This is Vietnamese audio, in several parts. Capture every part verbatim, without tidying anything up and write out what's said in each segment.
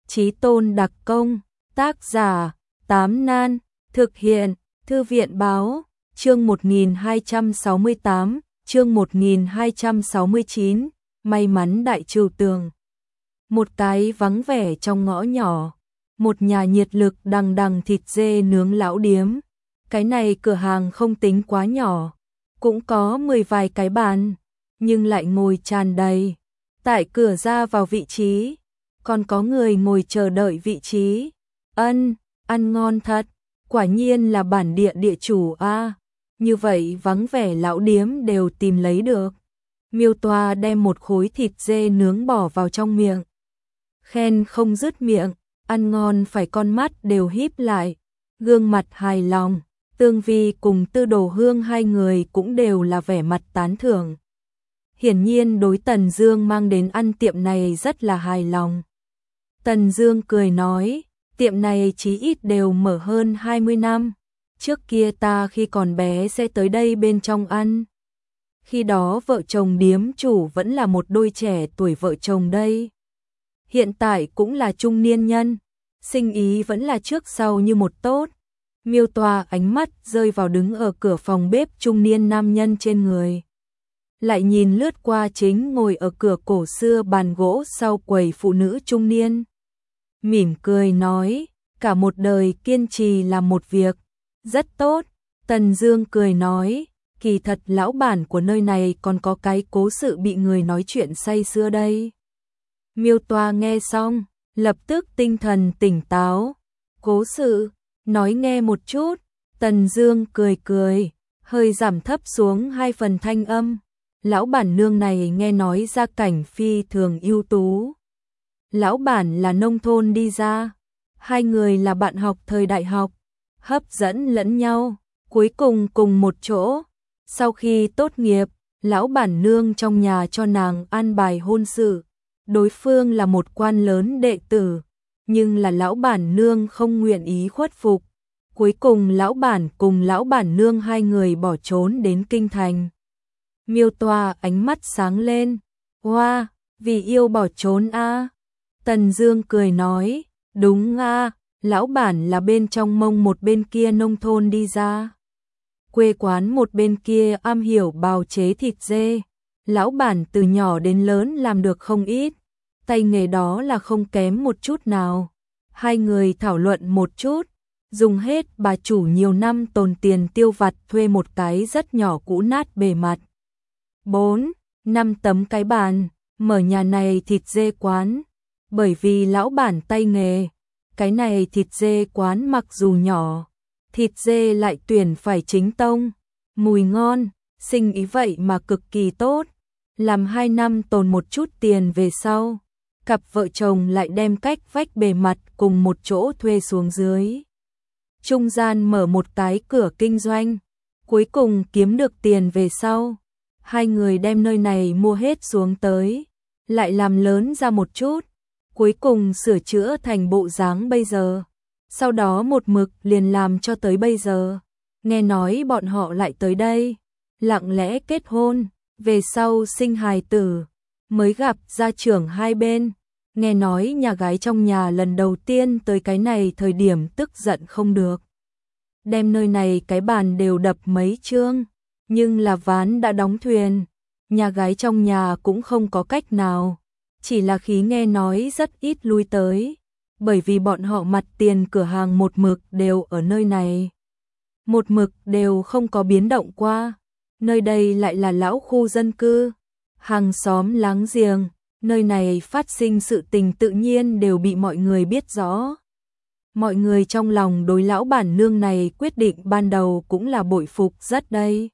Chí tôn đặc công, tác giả, Tám Nan, thực hiện, Thư viện báo, chương một nghìn hai trăm sáu mươi tám, chương một nghìn hai trăm sáu mươi chín, may mắn đại trừu tường. Một cái vắng vẻ trong ngõ nhỏ, một nhà nhiệt lực đằng đằng thịt dê nướng lão điếm. Cái này cửa hàng không tính quá nhỏ, cũng có mười vài cái bàn, nhưng lại ngồi tràn đầy. Tại cửa ra vào vị trí, còn có người ngồi chờ đợi vị trí. Ân, ăn ngon thật, quả nhiên là bản địa địa chủ a. Như vậy vắng vẻ lão điếm đều tìm lấy được. Miêu Toa đem một khối thịt dê nướng bỏ vào trong miệng. Khen không dứt miệng, ăn ngon phải con mắt đều híp lại, gương mặt hài lòng. Tương Vi cùng Tư Đồ Hương hai người cũng đều là vẻ mặt tán thưởng. Hiển nhiên đối Tần Dương mang đến ăn tiệm này rất là hài lòng. Tần Dương cười nói, tiệm này chí ít đều mở hơn hai mươi năm. Trước kia ta khi còn bé sẽ tới đây bên trong ăn. Khi đó vợ chồng điếm chủ vẫn là một đôi trẻ tuổi vợ chồng đây. Hiện tại cũng là trung niên nhân, sinh ý vẫn là trước sau như một tốt. Miêu Toa ánh mắt rơi vào đứng ở cửa phòng bếp trung niên nam nhân trên người. Lại nhìn lướt qua chính ngồi ở cửa cổ xưa bàn gỗ sau quầy phụ nữ trung niên. Mỉm cười nói, cả một đời kiên trì làm một việc, rất tốt. Tần Dương cười nói, kỳ thật lão bản của nơi này còn có cái cố sự bị người nói chuyện say sưa đây. Miêu Toa nghe xong, lập tức tinh thần tỉnh táo. Cố sự, nói nghe một chút. Tần Dương cười cười, hơi giảm thấp xuống hai phần thanh âm. Lão bản nương này nghe nói gia cảnh phi thường ưu tú. Lão bản là nông thôn đi ra, hai người là bạn học thời đại học, hấp dẫn lẫn nhau, cuối cùng cùng một chỗ. Sau khi tốt nghiệp, lão bản nương trong nhà cho nàng an bài hôn sự. Đối phương là một quan lớn đệ tử, nhưng là lão bản nương không nguyện ý khuất phục. Cuối cùng lão bản cùng lão bản nương hai người bỏ trốn đến kinh thành. Miêu Toa ánh mắt sáng lên, "Oa, wow, vì yêu bỏ trốn a?" À? Tần Dương cười nói, "Đúng a, à, lão bản là bên trong Mông một bên kia nông thôn đi ra. Quê quán một bên kia am hiểu bào chế thịt dê, lão bản từ nhỏ đến lớn làm được không ít, tay nghề đó là không kém một chút nào." Hai người thảo luận một chút, dùng hết bà chủ nhiều năm tồn tiền tiêu vặt thuê một cái rất nhỏ cũ nát bề mặt. Bốn, năm tấm cái bàn, mở nhà này thịt dê quán. Bởi vì lão bản tay nghề, cái này thịt dê quán mặc dù nhỏ, thịt dê lại tuyển phải chính tông, mùi ngon, sinh ý vậy mà cực kỳ tốt. Làm hai năm tồn một chút tiền về sau, cặp vợ chồng lại đem cách vách bề mặt cùng một chỗ thuê xuống dưới. Trung gian mở một cái cửa kinh doanh, cuối cùng kiếm được tiền về sau. Hai người đem nơi này mua hết xuống tới, lại làm lớn ra một chút, cuối cùng sửa chữa thành bộ dáng bây giờ. Sau đó một mực liền làm cho tới bây giờ. Nghe nói bọn họ lại tới đây, lặng lẽ kết hôn, về sau sinh hài tử, mới gặp gia trưởng hai bên. Nghe nói nhà gái trong nhà lần đầu tiên tới cái này thời điểm tức giận không được. Đem nơi này cái bàn đều đập mấy chương, nhưng là ván đã đóng thuyền. Nhà gái trong nhà cũng không có cách nào, chỉ là khí nghe nói rất ít lui tới, bởi vì bọn họ mặt tiền cửa hàng một mực đều ở nơi này. Một mực đều không có biến động qua. Nơi đây lại là lão khu dân cư, hàng xóm láng giềng, nơi này phát sinh sự tình tự nhiên đều bị mọi người biết rõ. Mọi người trong lòng đối lão bản nương này quyết định ban đầu cũng là bội phục rất đây.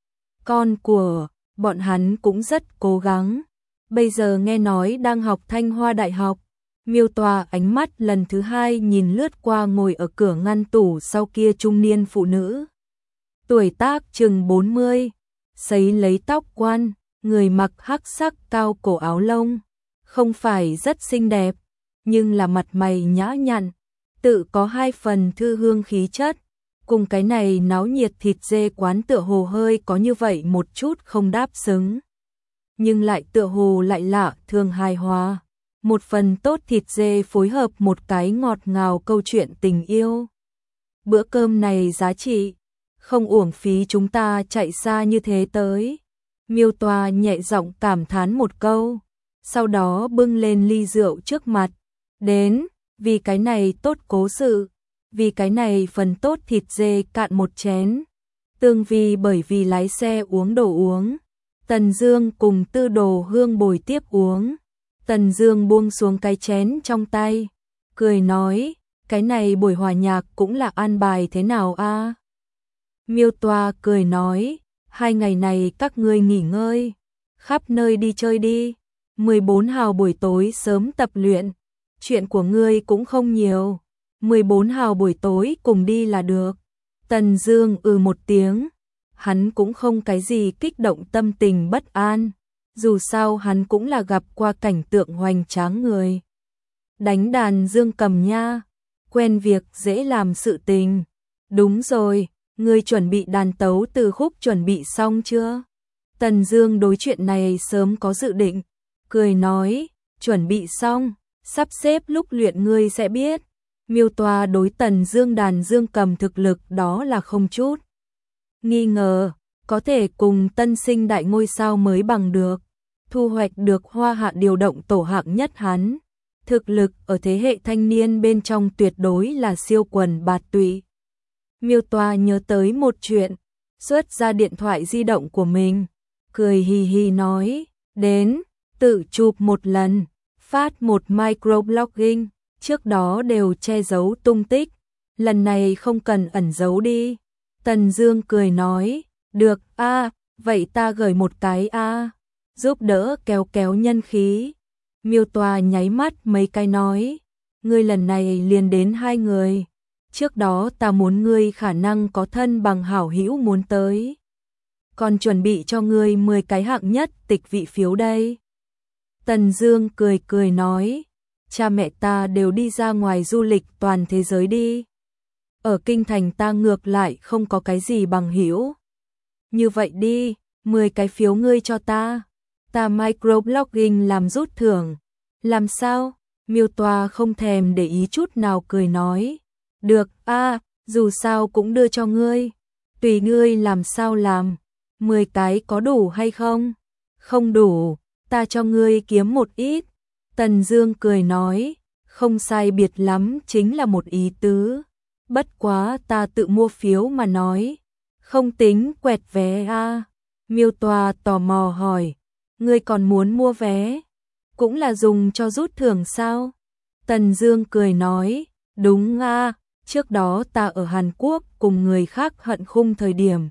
Con của bọn hắn cũng rất cố gắng, bây giờ nghe nói đang học Thanh Hoa Đại học. Miêu Toa ánh mắt lần thứ hai nhìn lướt qua ngồi ở cửa ngăn tủ sau kia trung niên phụ nữ. Tuổi tác chừng bốn mươi, sấy lấy tóc quan, người mặc hắc sắc cao cổ áo lông, không phải rất xinh đẹp, nhưng là mặt mày nhã nhặn, tự có hai phần thư hương khí chất, cùng cái này náo nhiệt thịt dê quán tựa hồ hơi có như vậy một chút không đáp xứng, nhưng lại tựa hồ lại lạ thường hài hòa. một phần tốt thịt dê phối hợp một cái ngọt ngào câu chuyện tình yêu. Bữa cơm này giá trị, không uổng phí chúng ta chạy xa như thế tới. Miêu Toa nhẹ giọng cảm thán một câu, sau đó bưng lên ly rượu trước mặt. Đến, vì cái này tốt cố sự, vì cái này phần tốt thịt dê cạn một chén. Tương Vi bởi vì lái xe uống đồ uống. Tần Dương cùng Tư Đồ Hương bồi tiếp uống. Tần Dương buông xuống cái chén trong tay, cười nói, cái này buổi hòa nhạc cũng là an bài thế nào a? À? Miêu Toa cười nói, hai ngày này các ngươi nghỉ ngơi, khắp nơi đi chơi đi. mười bốn hào buổi tối sớm tập luyện, chuyện của ngươi cũng không nhiều. mười bốn hào buổi tối cùng đi là được. Tần Dương ừ một tiếng, hắn cũng không cái gì kích động tâm tình bất an. Dù sao hắn cũng là gặp qua cảnh tượng hoành tráng người. Đánh đàn dương cầm nha, quen việc dễ làm sự tình. Đúng rồi, ngươi chuẩn bị đàn tấu từ khúc chuẩn bị xong chưa? Tần Dương đối chuyện này sớm có dự định, cười nói, chuẩn bị xong, sắp xếp lúc luyện ngươi sẽ biết. Miêu Toa đối Tần Dương đàn dương cầm thực lực đó là không chút nghi ngờ, có thể cùng tân sinh đại ngôi sao mới bằng được, thu hoạch được Hoa Hạ điều động tổ hạng nhất hắn. Thực lực ở thế hệ thanh niên bên trong tuyệt đối là siêu quần bạt tụy. Miêu Toa nhớ tới một chuyện, xuất ra điện thoại di động của mình, cười hì hì nói, đến, tự chụp một lần, phát một microblogging, trước đó đều che giấu tung tích, lần này không cần ẩn giấu đi. Tần Dương cười nói, được a, à, vậy ta gửi một cái a, à, giúp đỡ kéo kéo nhân khí. Miêu Toa nháy mắt mấy cái nói, ngươi lần này liền đến hai người, trước đó ta muốn ngươi khả năng có thân bằng hảo hữu muốn tới, còn chuẩn bị cho ngươi mười cái hạng nhất tịch vị phiếu đây. Tần Dương cười cười nói, cha mẹ ta đều đi ra ngoài du lịch toàn thế giới đi. Ở kinh thành ta ngược lại không có cái gì bằng hữu. Như vậy đi, mười cái phiếu ngươi cho ta, ta microblogging làm rút thưởng. Làm sao? Miêu Toa không thèm để ý chút nào cười nói, được a, à, dù sao cũng đưa cho ngươi, tùy ngươi làm sao làm. Mười cái có đủ hay không? Không đủ, ta cho ngươi kiếm một ít. Tần Dương cười nói, không sai biệt lắm chính là một ý tứ. Bất quá ta tự mua phiếu mà nói, không tính quẹt vé a. À. Miêu Toa tò mò hỏi, ngươi còn muốn mua vé? Cũng là dùng cho rút thưởng sao? Tần Dương cười nói, đúng a, à, trước đó ta ở Hàn Quốc cùng người khác hận khung thời điểm.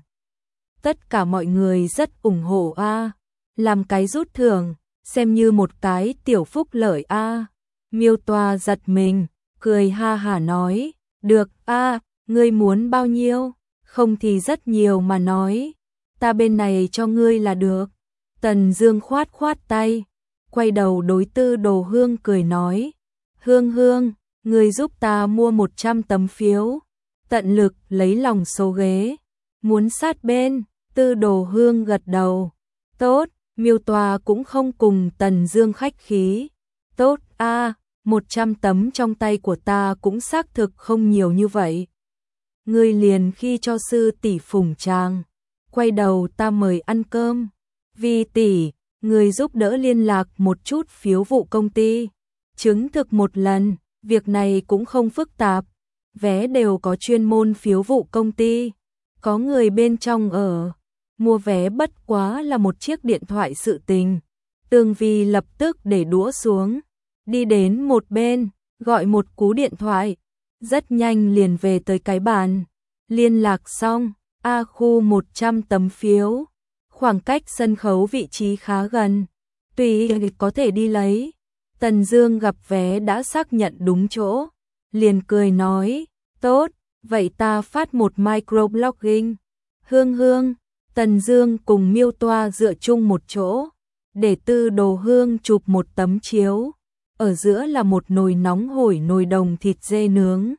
Tất cả mọi người rất ủng hộ a, à. Làm cái rút thưởng, xem như một cái tiểu phúc lợi a. À. Miêu Toa giật mình, cười ha hả nói, được a, à, ngươi muốn bao nhiêu? Không thì rất nhiều mà nói, ta bên này cho ngươi là được. Tần Dương khoát khoát tay, quay đầu đối Tư Đồ Hương cười nói, Hương Hương, ngươi giúp ta mua một trăm tấm phiếu, tận lực lấy lòng số ghế, muốn sát bên. Tư Đồ Hương gật đầu, tốt. Miêu Toa cũng không cùng Tần Dương khách khí, tốt a, à, một trăm tấm trong tay của ta cũng xác thực không nhiều như vậy. Ngươi liền khi cho sư tỷ phủng tràng, quay đầu ta mời ăn cơm. Vi tỷ, người giúp đỡ liên lạc một chút phiếu vụ công ty, chứng thực một lần, việc này cũng không phức tạp, vé đều có chuyên môn phiếu vụ công ty, có người bên trong ở, mua vé bất quá là một chiếc điện thoại sự tình. Tương Vi lập tức để đũa xuống, đi đến một bên, gọi một cú điện thoại, rất nhanh liền về tới cái bàn, liên lạc xong, A khu một trăm tấm phiếu. Khoảng cách sân khấu vị trí khá gần, tùy có thể đi lấy. Tần Dương gặp vé đã xác nhận đúng chỗ, liền cười nói, tốt, vậy ta phát một microblogging. Hương Hương, Tần Dương cùng Miêu Toa dựa chung một chỗ, để Tư Đồ Hương chụp một tấm chiếu, ở giữa là một nồi nóng hổi nồi đồng thịt dê nướng.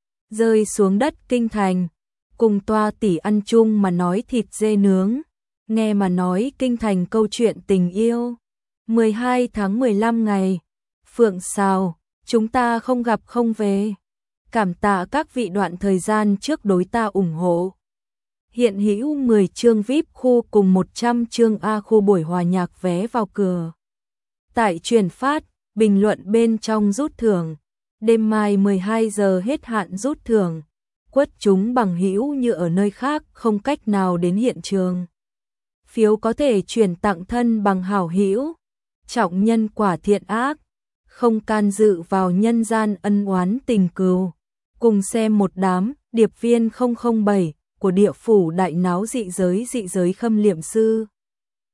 Rơi xuống đất kinh thành, cùng Toa tỷ ăn chung mà nói thịt dê nướng. Nghe mà nói kinh thành câu chuyện tình yêu. mười hai tháng mười lăm ngày, Phượng Sào, chúng ta không gặp không về. Cảm tạ các vị đoạn thời gian trước đối ta ủng hộ. Hiện hữu mười chương vi ai pi khu cùng một trăm chương A khu buổi hòa nhạc vé vào cửa. Tại truyền phát, bình luận bên trong rút thưởng. Đêm mai mười hai giờ hết hạn rút thưởng. Quất chúng bằng hữu như ở nơi khác không cách nào đến hiện trường. Phiếu có thể chuyển tặng thân bằng hảo hữu. Trọng nhân quả thiện ác, không can dự vào nhân gian ân oán tình cừu. Cùng xem một đám điệp viên không không bảy của địa phủ đại náo dị giới dị giới khâm liệm sư.